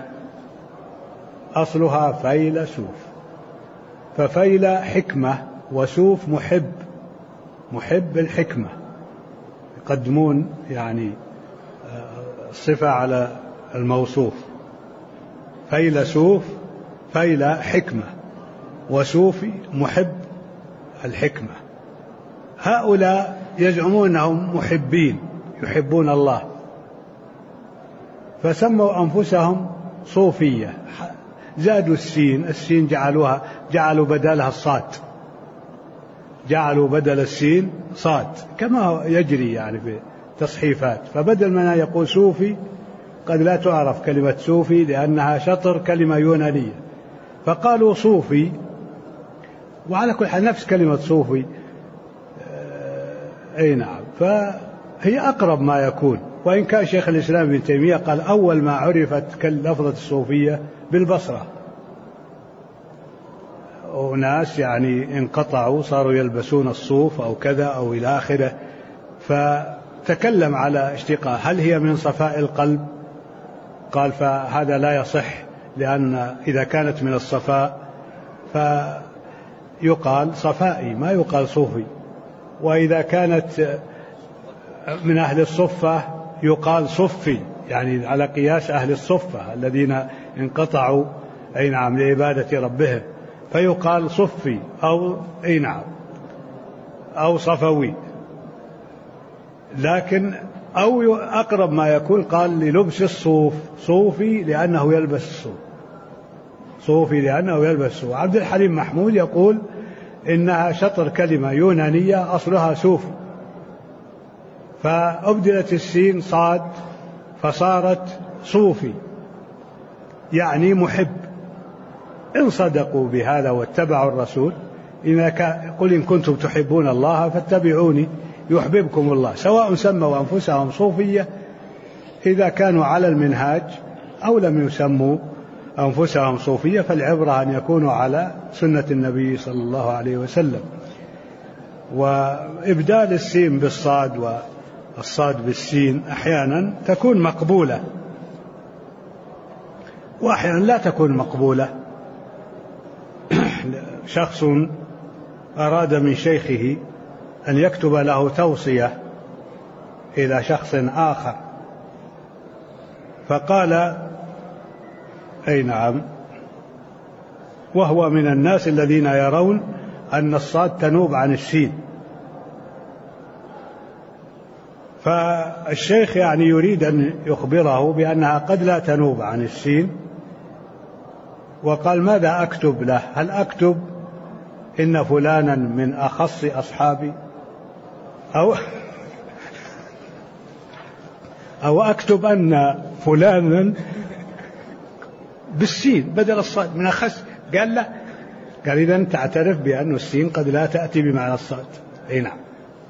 أصلها فيلسوف، ففيل حكمة وسوف محب الحكمة، يقدمون يعني صفة على الموصوف. فيلسوف فيل حكمة، وسوفي محب الحكمة. هؤلاء يزعمون أنهم محبين يحبون الله، فسموا أنفسهم صوفية، زادوا السين جعلوا بدلها الصاد، جعلوا بدل السين صاد كما يجري يعني في تصحيفات. فبدل ما يقول صوفي قد لا تعرف كلمة صوفي لأنها شطر كلمة يونانية، فقالوا صوفي. وعلى كل حال نفس كلمة صوفي أي نعم، فهي أقرب ما يكون. وإن كان شيخ الإسلام ابن تيمية قال أول ما عرفت لفظة الصوفية بالبصرة، وناس يعني انقطعوا صاروا يلبسون الصوف أو كذا أو إلى آخره، فتكلم على اشتقاق هل هي من صفاء القلب؟ قال فهذا لا يصح، لأن إذا كانت من الصفاء فيقال صفائي ما يقال صوفي، وإذا كانت من أهل الصفة يقال صفي، يعني على قياس أهل الصفة الذين انقطعوا أي نعم لعبادة ربهم، فيقال صفي أو أي نعم أو صفوي. لكن أو أقرب ما يكون قال للبس الصوف صوفي لأنه يلبس الصوف، صوفي لأنه يلبس الصوف. عبد الحليم محمود يقول إنها شطر كلمة يونانية أصلها سوف، فأبدلت السين صاد فصارت صوفي يعني محب. إن صدقوا بهذا واتبعوا الرسول قل إن كنتم تحبون الله فاتبعوني يحببكم الله، سواء سموا أنفسهم صوفية إذا كانوا على المنهاج أو لم يسموا أنفسهم صوفية، فالعبرة أن يكونوا على سنة النبي صلى الله عليه وسلم. وإبدال السين بالصاد والصاد بالسين أحيانا تكون مقبولة وأحيانا لا تكون مقبولة. شخص أراد من شيخه أن يكتب له توصية إلى شخص آخر، فقال أي نعم، وهو من الناس الذين يرون أن الصاد تنوب عن السين، فالشيخ يعني يريد أن يخبره بأنها قد لا تنوب عن السين، وقال ماذا أكتب له؟ هل أكتب إن فلانا من أخص أصحابي أو أكتب أن فلانا بالسين بدل الصاد من أخص؟ قال لا، قال إذن تعترف بأن السين قد لا تأتي بمعنى الصاد. أي نعم،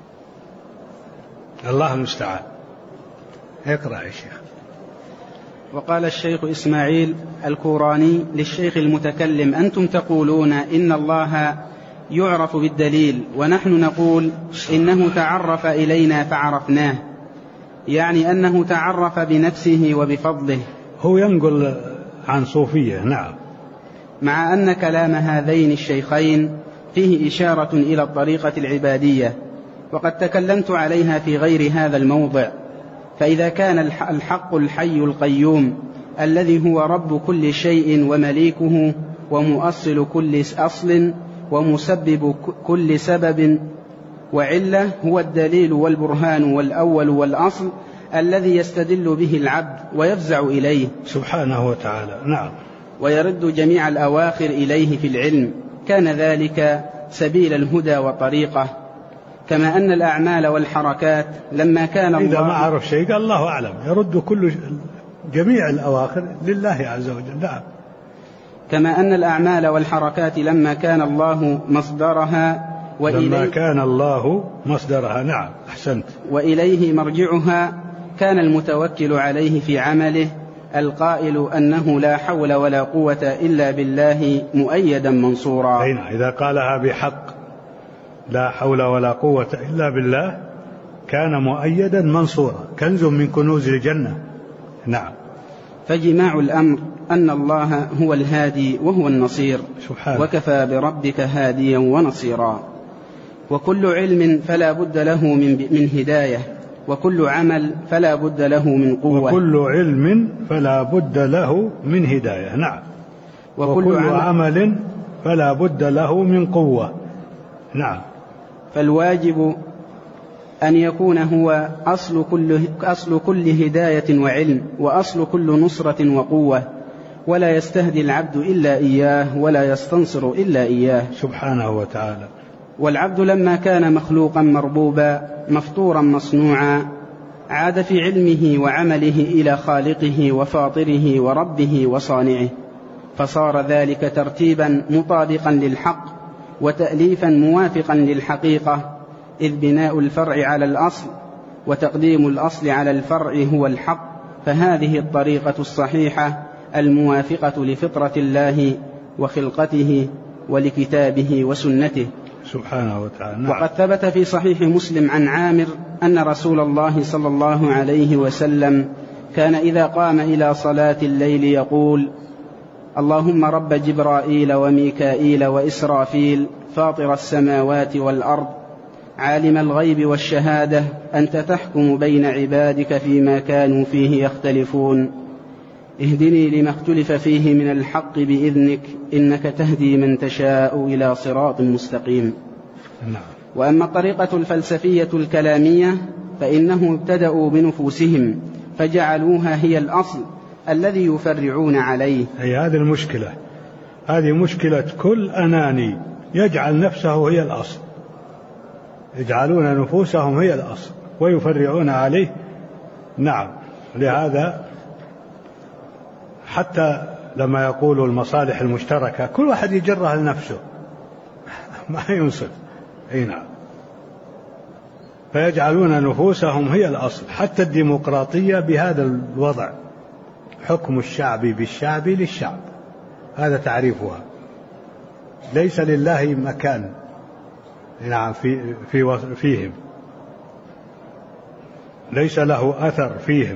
الله المستعان. اقرأ يا شيخ. وقال الشيخ إسماعيل الكوراني للشيخ المتكلم: أنتم تقولون إن الله يعرف بالدليل، ونحن نقول إنه تعرف إلينا فعرفناه، يعني أنه تعرف بنفسه وبفضله. هو ينقل عن صوفية. نعم. مع أن كلام هذين الشيخين فيه إشارة إلى الطريقة العبادية، وقد تكلمت عليها في غير هذا الموضع. فإذا كان الحق الحي القيوم الذي هو رب كل شيء ومليكه ومؤصل كل أصل ومسبب كل سبب وعلة هو الدليل والبرهان والأول والأصل الذي يستدل به العبد ويفزع إليه سبحانه وتعالى. نعم. ويرد جميع الأواخر إليه في العلم، كان ذلك سبيل الهدى وطريقه. كما أن الأعمال والحركات لما كان الله إذا ما عرف شيء قال الله أعلم، يرد جميع الأواخر لله عز وجل. نعم. كما أن الأعمال والحركات لما كان الله مصدرها نعم أحسنت، وإليه مرجعها، كان المتوكل عليه في عمله القائل أنه لا حول ولا قوة إلا بالله مؤيدا منصورا. إذا قالها بحق لا حول ولا قوة إلا بالله كان مؤيدا منصورا، كنز من كنوز الجنة. نعم. فجماع الأمر أن الله هو الهادي وهو النصير سبحانه. وكفى بربك هاديا ونصيرا. وكل علم فلا بد له من هداية، وكل عمل فلا بد له من قوة. وكل علم فلا بد له من هداية. نعم. وكل عمل فلا بد له من قوة. نعم. فالواجب أن يكون هو أصل كل هداية وعلم، وأصل كل نصرة وقوة، ولا يستهدي العبد إلا إياه ولا يستنصر إلا إياه سبحانه وتعالى. والعبد لما كان مخلوقا مربوبا مفطورا مصنوعا عاد في علمه وعمله إلى خالقه وفاطره وربه وصانعه، فصار ذلك ترتيبا مطابقا للحق وتأليفا موافقا للحقيقة، إذ بناء الفرع على الأصل وتقديم الأصل على الفرع هو الحق، فهذه الطريقة الصحيحة الموافقة لفطرة الله وخلقته ولكتابه وسنته سبحانه وتعالى. وقد ثبت في صحيح مسلم عن عامر أن رسول الله صلى الله عليه وسلم كان إذا قام إلى صلاة الليل يقول: اللهم رب جبرائيل وميكائيل وإسرافيل فاطر السماوات والأرض عالم الغيب والشهادة أنت تحكم بين عبادك فيما كانوا فيه يختلفون اهدني لما اختلف فيه من الحق بإذنك إنك تهدي من تشاء إلى صراط مستقيم. وأما الطريقة الفلسفية الكلامية فإنهم ابتدأوا بنفوسهم فجعلوها هي الأصل الذي يفرعون عليه. هذه المشكلة، هذه مشكلة كل أناني يجعل نفسه هي الأصل، يجعلون نفوسهم هي الأصل ويفرعون عليه. نعم، لهذا حتى لما يقولوا المصالح المشتركة كل واحد يجرها لنفسه ما ينصف. نعم، فيجعلون نفوسهم هي الأصل. حتى الديمقراطية بهذا الوضع، حكم الشعب بالشعب للشعب، هذا تعريفها. ليس لله مكان نعم فيهم، ليس له أثر فيهم،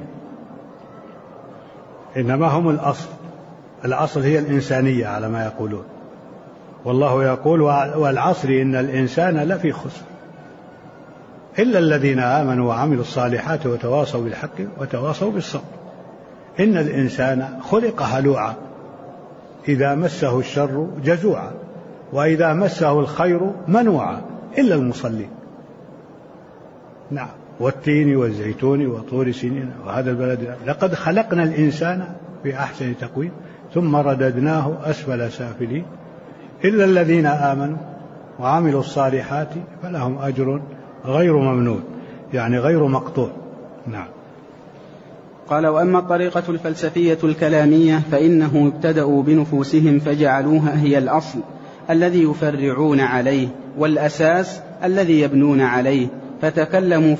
إنما هم الأصل. الأصل هي الإنسانية على ما يقولون، والله يقول: والعصر إن الإنسان لفي خسر إلا الذين آمنوا وعملوا الصالحات وتواصوا بالحق وتواصوا بالصبر إن الإنسان خلق هلوعا إذا مسه الشر جزوعا وإذا مسه الخير منوعا إلا المصلين. نعم، والتين والزيتون وطور سينين وهذا البلد لقد خلقنا الإنسان في أحسن تقويم ثم رددناه أسفل سافلين إلا الذين آمنوا وعملوا الصالحات فلهم أجر غير ممنون، يعني غير مقطوع. نعم. قال: وأما الطريقة الفلسفية الكلامية فإنهم ابتدأوا بنفوسهم فجعلوها هي الأصل الذي يفرعون عليه والأساس الذي يبنون عليه، فتكلموا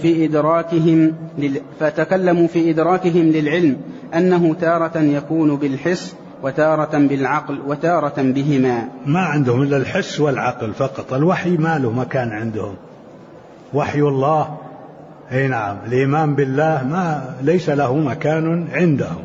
في إدراكهم للعلم أنه تارة يكون بالحس وتارة بالعقل وتارة بهما. ما عندهم إلا الحس والعقل فقط. الوحي ما له مكان عندهم، وحي الله نعم، الإيمان بالله ما ليس له مكان عندهم.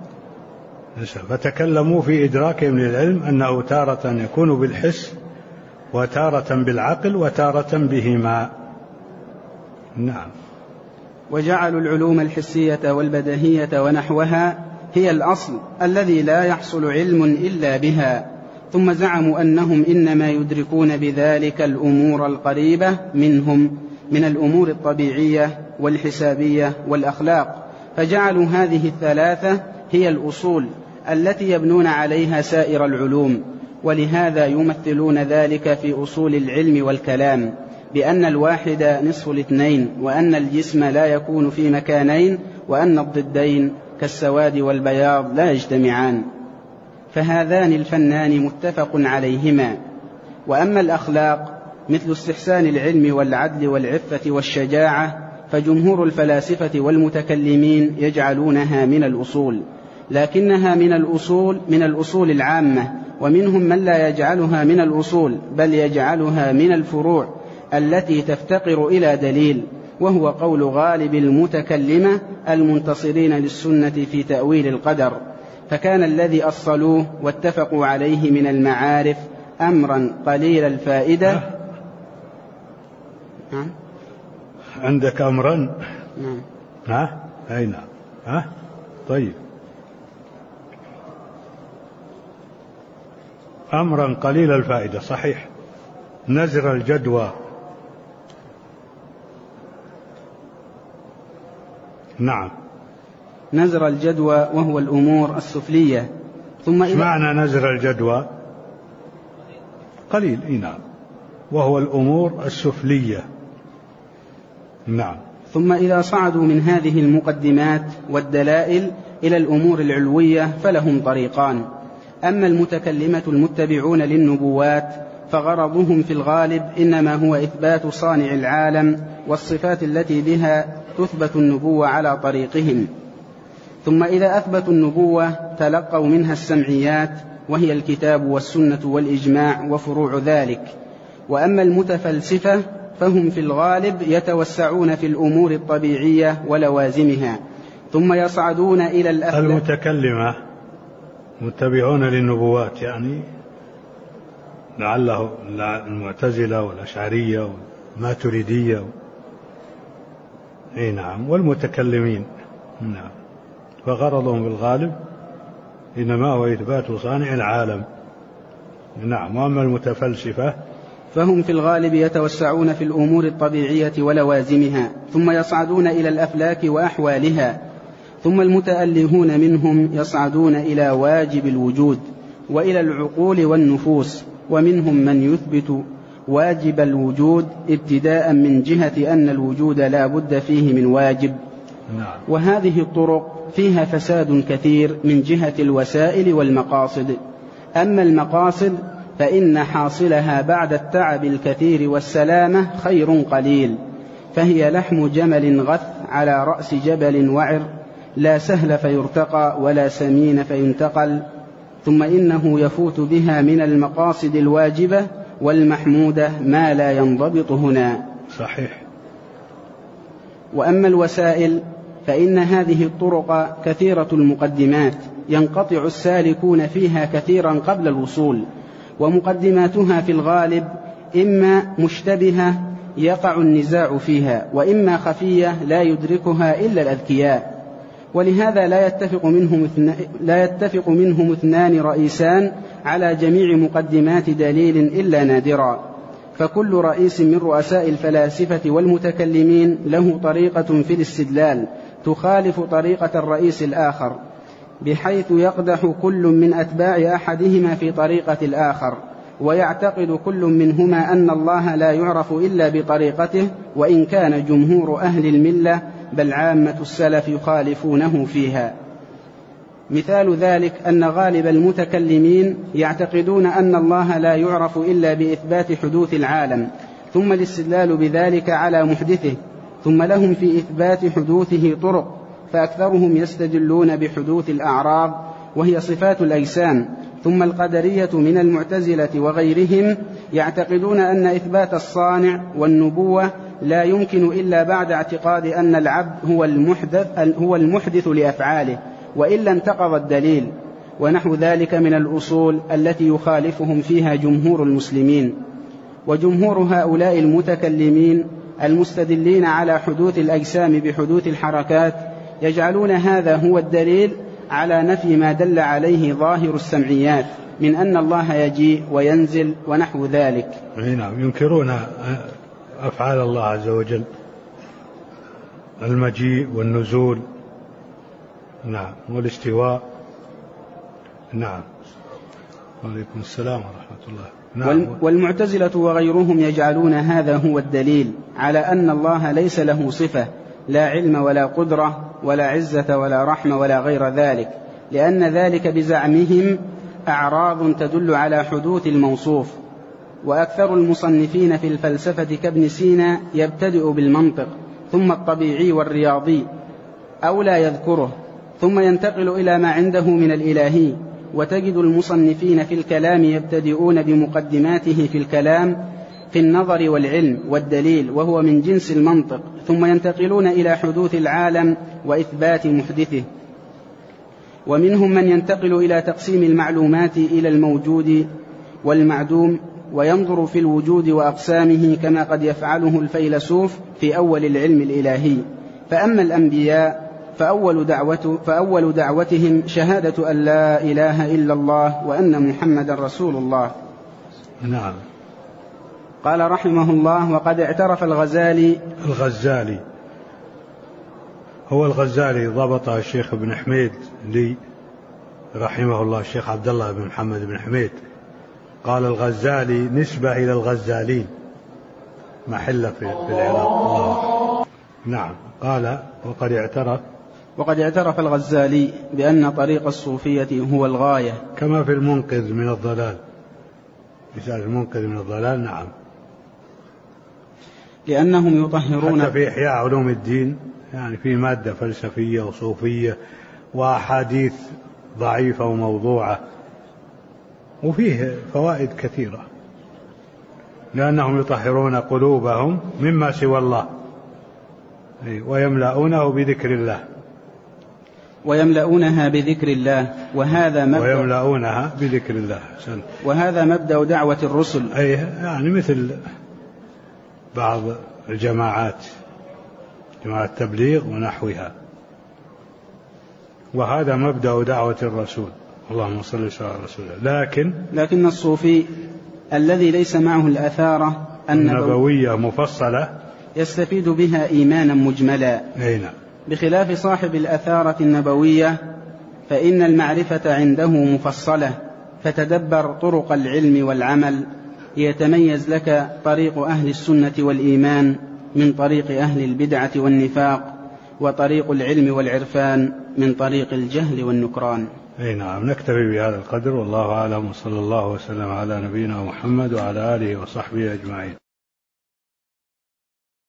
فتكلموا في إدراكهم للعلم أنه تارة يكون بالحس وتارة بالعقل وتارة بهما. نعم. وجعلوا العلوم الحسية والبديهية ونحوها هي الأصل الذي لا يحصل علم إلا بها، ثم زعموا أنهم إنما يدركون بذلك الأمور القريبة منهم من الأمور الطبيعية والحسابية والأخلاق، فجعلوا هذه الثلاثة هي الأصول التي يبنون عليها سائر العلوم. ولهذا يمثلون ذلك في أصول العلم والكلام بأن الواحد نصف الاثنين، وأن الجسم لا يكون في مكانين، وأن الضدين كالسواد والبياض لا يجتمعان، فهذان الفنان متفق عليهما. وأما الأخلاق مثل استحسان العلم والعدل والعفة والشجاعة فجمهور الفلاسفة والمتكلمين يجعلونها من الأصول، لكنها من الأصول العامة، ومنهم من لا يجعلها من الأصول بل يجعلها من الفروع التي تفتقر إلى دليل، وهو قول غالب المتكلمة المنتصرين للسنة في تأويل القدر. فكان الذي أصلوه واتفقوا عليه من المعارف أمرا قليل الفائدة. عندك أمرا؟ نعم. أي نعم. طيب، أمرا قليل الفائدة صحيح. نزر الجدوى. نعم. نزر الجدوى وهو الأمور السفلية، ثم إذا معنى نزر الجدوى قليل، نعم، وهو الأمور السفلية. نعم. ثم إذا صعدوا من هذه المقدمات والدلائل إلى الأمور العلوية فلهم طريقان. أما المتكلمة المتبعون للنبوات فغرضهم في الغالب إنما هو إثبات صانع العالم والصفات التي بها تثبت النبوة على طريقهم. ثم إذا أثبتوا النبوة تلقوا منها السمعيات وهي الكتاب والسنة والإجماع وفروع ذلك. وأما المتفلسفة فهم في الغالب يتوسعون في الأمور الطبيعية ولوازمها ثم يصعدون إلى الأفلاك. المتكلمة متبعون للنبوات يعني لعله المعتزلة والأشعرية والماتريدية، نعم، والمتكلمين، نعم، فغرضهم بالغالب إنما هو إثبات صانع العالم. نعم. وأما المتفلسفة فهم في الغالب يتوسعون في الأمور الطبيعية ولوازمها ثم يصعدون إلى الأفلاك وأحوالها. ثم المتألهون منهم يصعدون إلى واجب الوجود وإلى العقول والنفوس، ومنهم من يثبت واجب الوجود ابتداء من جهة أن الوجود لا بد فيه من واجب. نعم. وهذه الطرق فيها فساد كثير من جهة الوسائل والمقاصد. أما المقاصد فإن حاصلها بعد التعب الكثير والسلامة خير قليل، فهي لحم جمل غث على رأس جبل وعر، لا سهل فيرتقى ولا سمين فينتقل. ثم إنه يفوت بها من المقاصد الواجبة والمحمودة ما لا ينضبط هنا. صحيح. وأما الوسائل فإن هذه الطرق كثيرة المقدمات ينقطع السالكون فيها كثيرا قبل الوصول، ومقدماتها في الغالب إما مشتبهة يقع النزاع فيها، وإما خفية لا يدركها إلا الأذكياء. ولهذا لا يتفق منهم اثنان رئيسان على جميع مقدمات دليل إلا نادرا، فكل رئيس من رؤساء الفلاسفة والمتكلمين له طريقة في الاستدلال تخالف طريقة الرئيس الآخر، بحيث يقدح كل من أتباع أحدهما في طريقة الآخر، ويعتقد كل منهما أن الله لا يعرف إلا بطريقته، وإن كان جمهور أهل الملة بل عامة السلف يخالفونه فيها. مثال ذلك أن غالب المتكلمين يعتقدون أن الله لا يعرف إلا بإثبات حدوث العالم، ثم الاستدلال بذلك على محدثه، ثم لهم في إثبات حدوثه طرق، فأكثرهم يستدلون بحدوث الأعراض وهي صفات الأجسام. ثم القدرية من المعتزلة وغيرهم يعتقدون أن إثبات الصانع والنبوة لا يمكن إلا بعد اعتقاد أن العبد هو المحدث لأفعاله، وإلا انتقض الدليل، ونحو ذلك من الأصول التي يخالفهم فيها جمهور المسلمين. وجمهور هؤلاء المتكلمين المستدلين على حدوث الأجسام بحدوث الحركات يجعلون هذا هو الدليل على نفي ما دل عليه ظاهر السمعيات من أن الله يجيء وينزل ونحو ذلك. نعم، ينكرون أفعال الله عز وجل، المجيء والنزول، نعم، والاستواء. نعم. وعليكم السلام ورحمة الله. نعم. والمعتزلة وغيرهم يجعلون هذا هو الدليل على أن الله ليس له صفة، لا علم ولا قدرة ولا عزة ولا رحمة ولا غير ذلك، لأن ذلك بزعمهم أعراض تدل على حدوث الموصوف. وأكثر المصنفين في الفلسفة كابن سينا يبتدئ بالمنطق ثم الطبيعي والرياضي أو لا يذكره، ثم ينتقل إلى ما عنده من الإلهي. وتجد المصنفين في الكلام يبتدئون بمقدماته في الكلام في النظر والعلم والدليل وهو من جنس المنطق، ثم ينتقلون إلى حدوث العالم وإثبات محدثه. ومنهم من ينتقل إلى تقسيم المعلومات إلى الموجود والمعدوم، وينظر في الوجود وأقسامه كما قد يفعله الفيلسوف في أول العلم الإلهي. فأما الأنبياء فأول دعوتهم شهادة أن لا إله إلا الله وأن محمد رسول الله. نعم. قال رحمه الله: وقد اعترف الغزالي هو الغزالي ضبط الشيخ ابن حميد لي رحمه الله الشيخ عبد الله بن محمد بن حميد قال الغزالي نسبة إلى الغزالين محلة في العراق. الله. نعم. قال وقد اعترف الغزالي بأن طريق الصوفية هو الغاية، كما في المنقذ من الضلال، مثال المنقذ من الضلال. نعم. لأنهم يطهرون، حتى في إحياء علوم الدين يعني في مادة فلسفية وصوفية وأحاديث ضعيفة وموضوعة، وفيه فوائد كثيرة، لأنهم يطهرون قلوبهم مما سوى الله ويملؤونه بذكر الله، ويملؤونها بذكر الله، وهذا مبدأ دعوة الرسل. أي يعني مثل بعض الجماعات، جماعة التبليغ ونحوها، وهذا مبدأ دعوة الرسول. اللهم صل على رسول الله. لكن الصوفي الذي ليس معه الأثارة النبوية مفصلة يستفيد بها إيمانا مجملا، بخلاف صاحب الأثارة النبوية فإن المعرفة عنده مفصلة، فتدبر طرق العلم والعمل ليتميز لك طريق أهل السنة والإيمان من طريق أهل البدعة والنفاق، وطريق العلم والعرفان من طريق الجهل والنكران. نعم. نكتفي بهذا القدر، والله أعلم، وصلى الله وسلم على نبينا محمد وعلى آله وصحبه أجمعين.